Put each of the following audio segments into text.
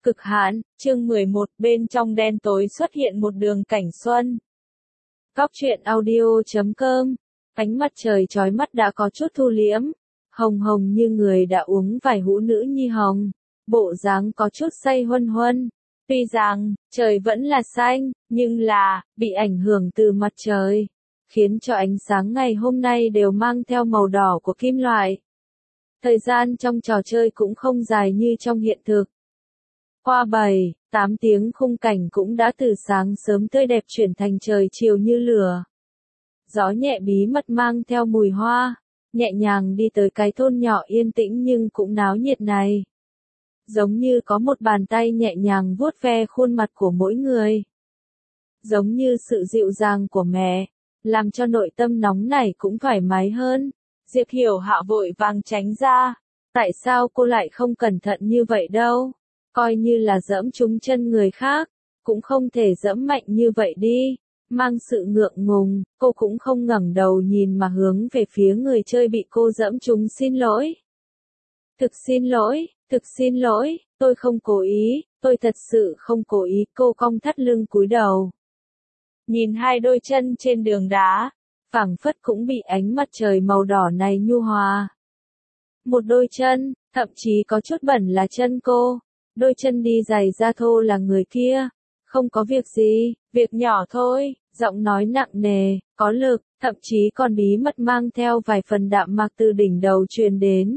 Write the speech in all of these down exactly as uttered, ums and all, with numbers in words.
Cực hạn, chương mười một, bên trong đen tối xuất hiện một đường cảnh xuân. Góc truyện audio chấm com, ánh mặt trời chói mắt đã có chút thu liễm, hồng hồng như người đã uống vài hũ nữ nhi hồng, bộ dáng có chút say huân huân. Tuy rằng, trời vẫn là xanh, nhưng là, bị ảnh hưởng từ mặt trời, khiến cho ánh sáng ngày hôm nay đều mang theo màu đỏ của kim loại. Thời gian trong trò chơi cũng không dài như trong hiện thực. Qua bảy, tám tiếng khung cảnh cũng đã từ sáng sớm tươi đẹp chuyển thành trời chiều như lửa. Gió nhẹ bí mật mang theo mùi hoa, nhẹ nhàng đi tới cái thôn nhỏ yên tĩnh nhưng cũng náo nhiệt này. Giống như có một bàn tay nhẹ nhàng vuốt ve khuôn mặt của mỗi người. Giống như sự dịu dàng của mẹ, làm cho nội tâm nóng nảy cũng thoải mái hơn. Diệp Hiểu Hạ vội vàng tránh ra. Tại sao cô lại không cẩn thận như vậy đâu? Coi như là giẫm trúng chân người khác, cũng không thể giẫm mạnh như vậy đi. Mang sự ngượng ngùng, cô cũng không ngẩng đầu nhìn mà hướng về phía người chơi bị cô giẫm trúng xin lỗi. Thực xin lỗi, thực xin lỗi, tôi không cố ý, tôi thật sự không cố ý, cô cong thắt lưng cúi đầu. Nhìn hai đôi chân trên đường đá, phảng phất cũng bị ánh mặt trời màu đỏ này nhu hòa. Một đôi chân, thậm chí có chút bẩn là chân cô. Đôi chân đi giày da thô là người kia. Không có việc gì, việc nhỏ thôi, giọng nói nặng nề, có lực, thậm chí còn bí mật mang theo vài phần đạm mạc từ đỉnh đầu truyền đến.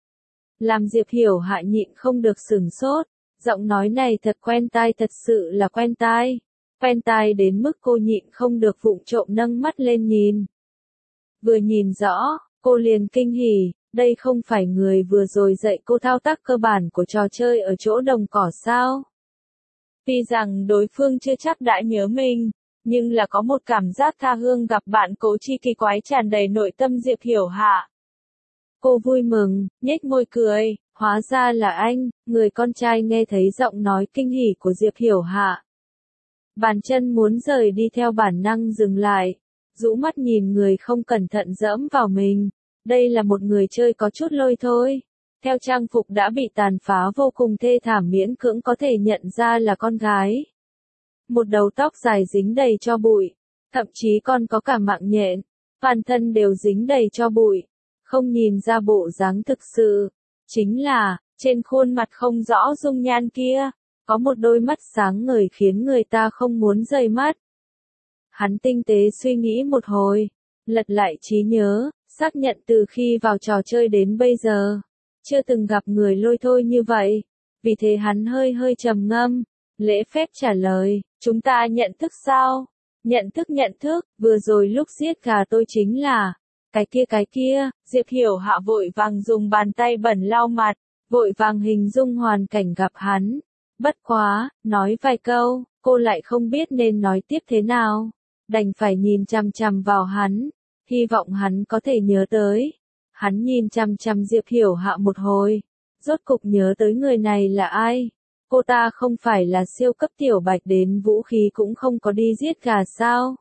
Làm Diệp Hiểu Hạ nhịn không được sửng sốt, giọng nói này thật quen tai, thật sự là quen tai. Quen tai đến mức cô nhịn không được vụng trộm nâng mắt lên nhìn. Vừa nhìn rõ, cô liền kinh hỉ. Đây không phải người vừa rồi dạy cô thao tác cơ bản của trò chơi ở chỗ đồng cỏ sao? Tuy rằng đối phương chưa chắc đã nhớ mình, nhưng là có một cảm giác tha hương gặp bạn cố chi kỳ quái tràn đầy nội tâm Diệp Hiểu Hạ. Cô vui mừng, nhếch môi cười, hóa ra là anh, người con trai nghe thấy giọng nói kinh hỉ của Diệp Hiểu Hạ. Bàn chân muốn rời đi theo bản năng dừng lại, rũ mắt nhìn người không cẩn thận dẫm vào mình. Đây là một người chơi có chút lôi thôi. Theo trang phục đã bị tàn phá vô cùng thê thảm miễn cưỡng có thể nhận ra là con gái. Một đầu tóc dài dính đầy tro bụi. Thậm chí còn có cả mạng nhện. Toàn thân đều dính đầy tro bụi. Không nhìn ra bộ dáng thực sự. Chính là, trên khuôn mặt không rõ dung nhan kia, có một đôi mắt sáng ngời khiến người ta không muốn rời mắt. Hắn tinh tế suy nghĩ một hồi. Lật lại trí nhớ. Xác nhận từ khi vào trò chơi đến bây giờ, chưa từng gặp người lôi thôi như vậy. Vì thế hắn hơi hơi trầm ngâm, lễ phép trả lời, chúng ta nhận thức sao? Nhận thức nhận thức, vừa rồi lúc giết gà tôi chính là, cái kia cái kia, Diệp Hiểu Hạ vội vàng dùng bàn tay bẩn lau mặt, vội vàng hình dung hoàn cảnh gặp hắn. Bất quá, nói vài câu, cô lại không biết nên nói tiếp thế nào, đành phải nhìn chằm chằm vào hắn. Hy vọng hắn có thể nhớ tới. Hắn nhìn chằm chằm Diệp Hiểu Hạ một hồi. Rốt cục nhớ tới người này là ai. Cô ta không phải là siêu cấp tiểu bạch đến vũ khí cũng không có đi giết gà sao.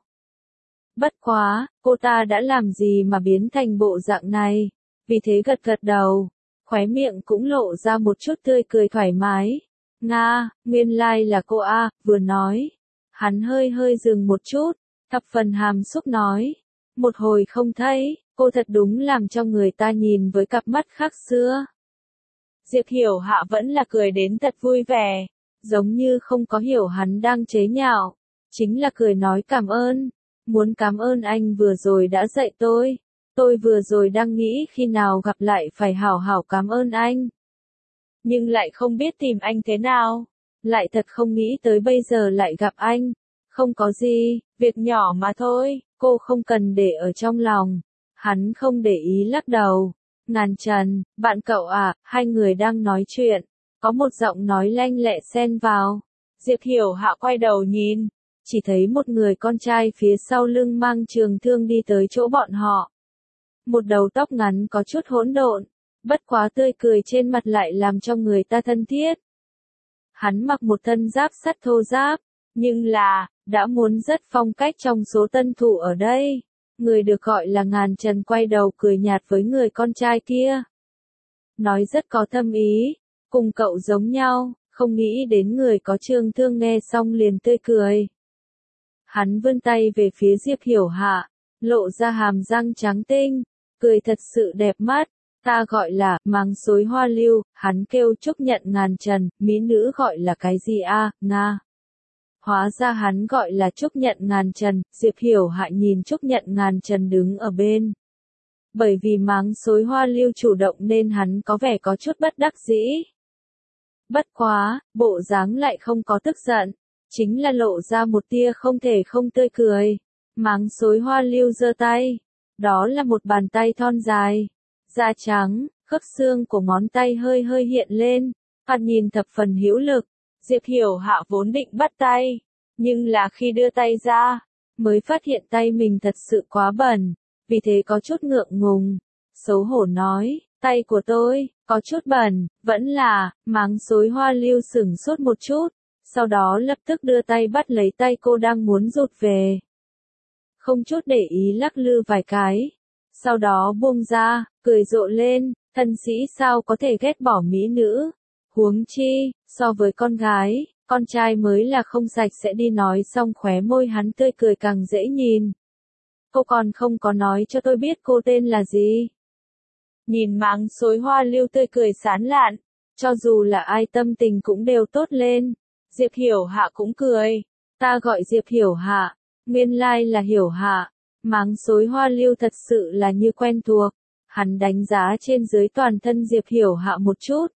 Bất quá, cô ta đã làm gì mà biến thành bộ dạng này. Vì thế gật gật đầu. Khóe miệng cũng lộ ra một chút tươi cười thoải mái. Nga, nguyên lai là cô A, vừa nói. Hắn hơi hơi dừng một chút. Thập phần hàm xúc nói. Một hồi không thấy, cô thật đúng làm cho người ta nhìn với cặp mắt khác xưa. Diệp Hiểu Hạ vẫn là cười đến thật vui vẻ, giống như không có hiểu hắn đang chế nhạo, chính là cười nói cảm ơn, muốn cảm ơn anh vừa rồi đã dạy tôi, tôi vừa rồi đang nghĩ khi nào gặp lại phải hảo hảo cảm ơn anh. Nhưng lại không biết tìm anh thế nào, lại thật không nghĩ tới bây giờ lại gặp anh, không có gì, việc nhỏ mà thôi. Cô không cần để ở trong lòng. Hắn không để ý lắc đầu. Ngàn Trần, bạn cậu à, hai người đang nói chuyện. Có một giọng nói lanh lẹ xen vào. Diệp Hiểu Hạ quay đầu nhìn. Chỉ thấy một người con trai phía sau lưng mang trường thương đi tới chỗ bọn họ. Một đầu tóc ngắn có chút hỗn độn. Bất quá tươi cười trên mặt lại làm cho người ta thân thiết. Hắn mặc một thân giáp sắt thô giáp. Nhưng là, đã muốn rất phong cách trong số tân thủ ở đây. Người được gọi là Ngàn Trần quay đầu cười nhạt với người con trai kia. Nói rất có thâm ý, cùng cậu giống nhau, không nghĩ đến người có trường thương nghe xong liền tươi cười. Hắn vươn tay về phía Diệp Hiểu Hạ, lộ ra hàm răng trắng tinh, cười thật sự đẹp mắt. Ta gọi là máng xối hoa lưu, hắn kêu Trúc Nhận Ngàn Trần, mỹ nữ gọi là cái gì a, Nga. Hóa ra hắn gọi là Trúc Nhận Ngàn Trần, Diệp Hiểu Hạ nhìn Trúc Nhận Ngàn Trần đứng ở bên. Bởi vì máng xối hoa lưu chủ động nên hắn có vẻ có chút bất đắc dĩ. Bất quá, bộ dáng lại không có tức giận, chính là lộ ra một tia không thể không tươi cười. Máng xối hoa lưu giơ tay, đó là một bàn tay thon dài, da trắng, khớp xương của ngón tay hơi hơi hiện lên, thoạt nhìn thập phần hữu lực. Diệp Hiểu Hạ vốn định bắt tay, nhưng là khi đưa tay ra, mới phát hiện tay mình thật sự quá bẩn, vì thế có chút ngượng ngùng, xấu hổ nói, tay của tôi, có chút bẩn, vẫn là, máng xối hoa lưu sửng sốt một chút, sau đó lập tức đưa tay bắt lấy tay cô đang muốn rụt về. Không chút để ý lắc lư vài cái, sau đó buông ra, cười rộ lên, thân sĩ sao có thể ghét bỏ mỹ nữ, huống chi, so với con gái, con trai mới là không sạch sẽ đi nói xong khóe môi hắn tươi cười càng dễ nhìn. Cô còn không có nói cho tôi biết cô tên là gì. Nhìn máng xối hoa lưu tươi cười sán lạn, cho dù là ai tâm tình cũng đều tốt lên. Diệp Hiểu Hạ cũng cười, ta gọi Diệp Hiểu Hạ, nguyên lai là Hiểu Hạ. Máng xối hoa lưu thật sự là như quen thuộc, hắn đánh giá trên dưới toàn thân Diệp Hiểu Hạ một chút.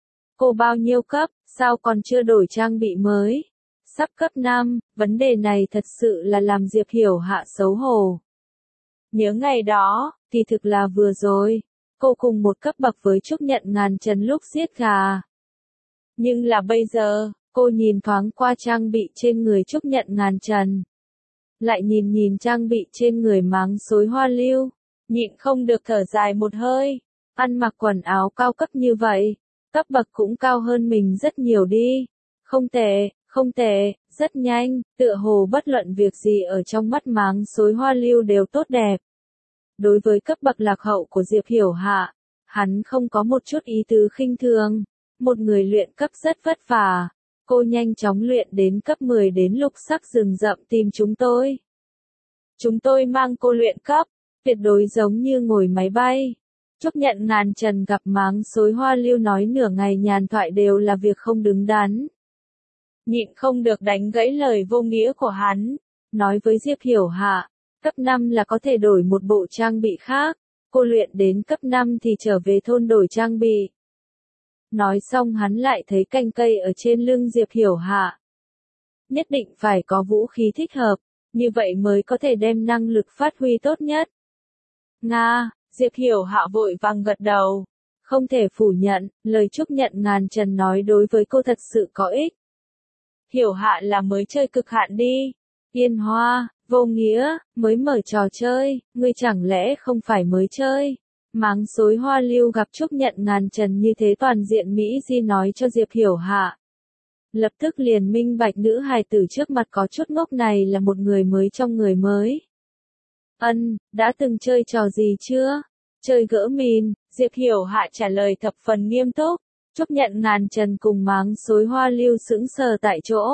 Cô bao nhiêu cấp, sao còn chưa đổi trang bị mới? Sắp cấp năm, vấn đề này thật sự là làm Diệp Hiểu Hạ xấu hổ. Nhớ ngày đó, thì thực là vừa rồi, cô cùng một cấp bậc với Trúc Nhận Ngàn Trần lúc giết gà. Nhưng là bây giờ, cô nhìn thoáng qua trang bị trên người Trúc Nhận Ngàn Trần. Lại nhìn nhìn trang bị trên người máng xối hoa lưu, nhịn không được thở dài một hơi, ăn mặc quần áo cao cấp như vậy, cấp bậc cũng cao hơn mình rất nhiều đi. Không tệ, không tệ, rất nhanh, tựa hồ bất luận việc gì ở trong mắt máng xối hoa lưu đều tốt đẹp. Đối với cấp bậc lạc hậu của Diệp Hiểu Hạ, hắn không có một chút ý tứ khinh thường. Một người luyện cấp rất vất vả. Cô nhanh chóng luyện đến cấp mười đến lục sắc rừng rậm tìm chúng tôi. Chúng tôi mang cô luyện cấp, tuyệt đối giống như ngồi máy bay. Trúc Nhận Ngàn Trần gặp máng xối hoa lưu nói nửa ngày nhàn thoại đều là việc không đứng đắn. Nhịn không được đánh gãy lời vô nghĩa của hắn, nói với Diệp Hiểu Hạ, cấp năm là có thể đổi một bộ trang bị khác, cô luyện đến cấp năm thì trở về thôn đổi trang bị. Nói xong hắn lại thấy cành cây ở trên lưng Diệp Hiểu Hạ. Nhất định phải có vũ khí thích hợp, như vậy mới có thể đem năng lực phát huy tốt nhất. Nga, Diệp Hiểu Hạ vội vàng gật đầu. Không thể phủ nhận, lời Trúc Nhận Ngàn Trần nói đối với cô thật sự có ích. Hiểu Hạ là mới chơi cực hạn đi. Yên Hoa, vô nghĩa, mới mở trò chơi, ngươi chẳng lẽ không phải mới chơi. Máng xối hoa lưu gặp Trúc Nhận Ngàn Trần như thế toàn diện Mỹ Di nói cho Diệp Hiểu Hạ. Lập tức liền minh bạch nữ hài tử trước mặt có chút ngốc này là một người mới trong người mới. Ân, đã từng chơi trò gì chưa? Chơi gỡ mìn, Diệp Hiểu Hạ trả lời thập phần nghiêm túc. Trúc Nhận Ngàn Trần cùng máng xối hoa lưu sững sờ tại chỗ.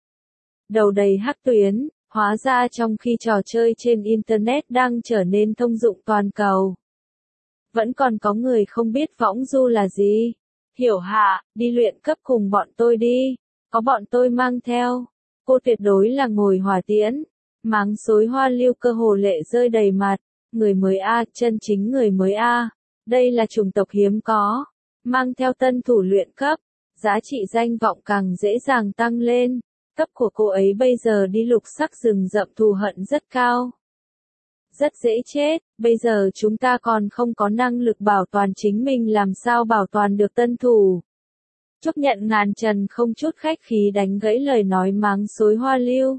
Đầu đầy hắc tuyến, hóa ra trong khi trò chơi trên Internet đang trở nên thông dụng toàn cầu. Vẫn còn có người không biết võng du là gì. Hiểu Hạ, đi luyện cấp cùng bọn tôi đi. Có bọn tôi mang theo. Cô tuyệt đối là ngồi hỏa tiễn. Máng xối hoa lưu cơ hồ lệ rơi đầy mặt. Người mới A, chân chính người mới A. Đây là chủng tộc hiếm có. Mang theo tân thủ luyện cấp. Giá trị danh vọng càng dễ dàng tăng lên. Cấp của cô ấy bây giờ đi lục sắc rừng rậm thù hận rất cao. Rất dễ chết, bây giờ chúng ta còn không có năng lực bảo toàn chính mình làm sao bảo toàn được tân thủ. Trúc Nhận Ngàn Trần không chút khách khí đánh gãy lời nói máng xối hoa lưu.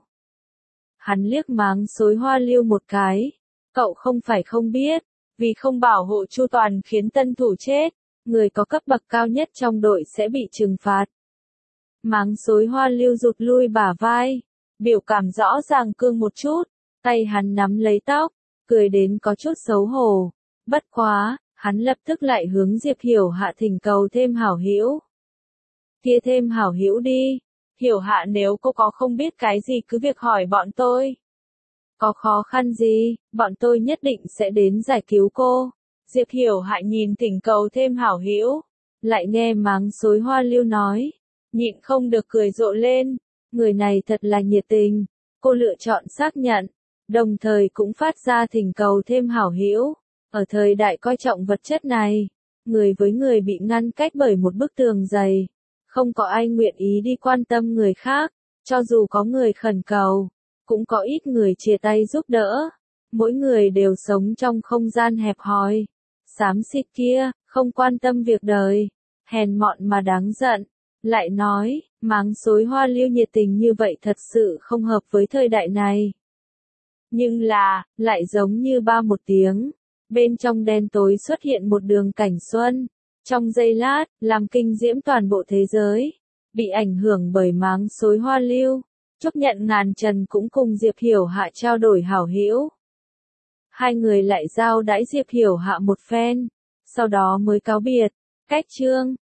Hắn liếc máng xối hoa lưu một cái. Cậu không phải không biết, vì không bảo hộ chu toàn khiến tân thủ chết, người có cấp bậc cao nhất trong đội sẽ bị trừng phạt. Máng xối hoa lưu rụt lui bả vai, biểu cảm rõ ràng cương một chút, tay hắn nắm lấy tóc, cười đến có chút xấu hổ. Bất quá, hắn lập tức lại hướng Diệp Hiểu Hạ thỉnh cầu thêm hảo hữu. Kia thêm hảo hữu đi. Hiểu Hạ nếu cô có không biết cái gì cứ việc hỏi bọn tôi. Có khó khăn gì, bọn tôi nhất định sẽ đến giải cứu cô. Diệp Hiểu Hạ nhìn thỉnh cầu thêm hảo hữu, lại nghe máng xối Hoa Lưu nói, nhịn không được cười rộ lên, người này thật là nhiệt tình, cô lựa chọn xác nhận, đồng thời cũng phát ra thỉnh cầu thêm hảo hữu. Ở thời đại coi trọng vật chất này, người với người bị ngăn cách bởi một bức tường dày, không có ai nguyện ý đi quan tâm người khác, cho dù có người khẩn cầu, cũng có ít người chia tay giúp đỡ. Mỗi người đều sống trong không gian hẹp hòi, xám xịt kia, không quan tâm việc đời, hèn mọn mà đáng giận. Lại nói, máng xối Hoa Lưu nhiệt tình như vậy thật sự không hợp với thời đại này. Nhưng là, lại giống như ba một tiếng, bên trong đen tối xuất hiện một đường cảnh xuân, trong giây lát, làm kinh diễm toàn bộ thế giới, bị ảnh hưởng bởi máng xối Hoa Lưu. Chấp nhận ngàn trần cũng cùng Diệp Hiểu Hạ trao đổi hảo hữu. Hai người lại giao đãi Diệp Hiểu Hạ một phen, sau đó mới cáo biệt, cách chương.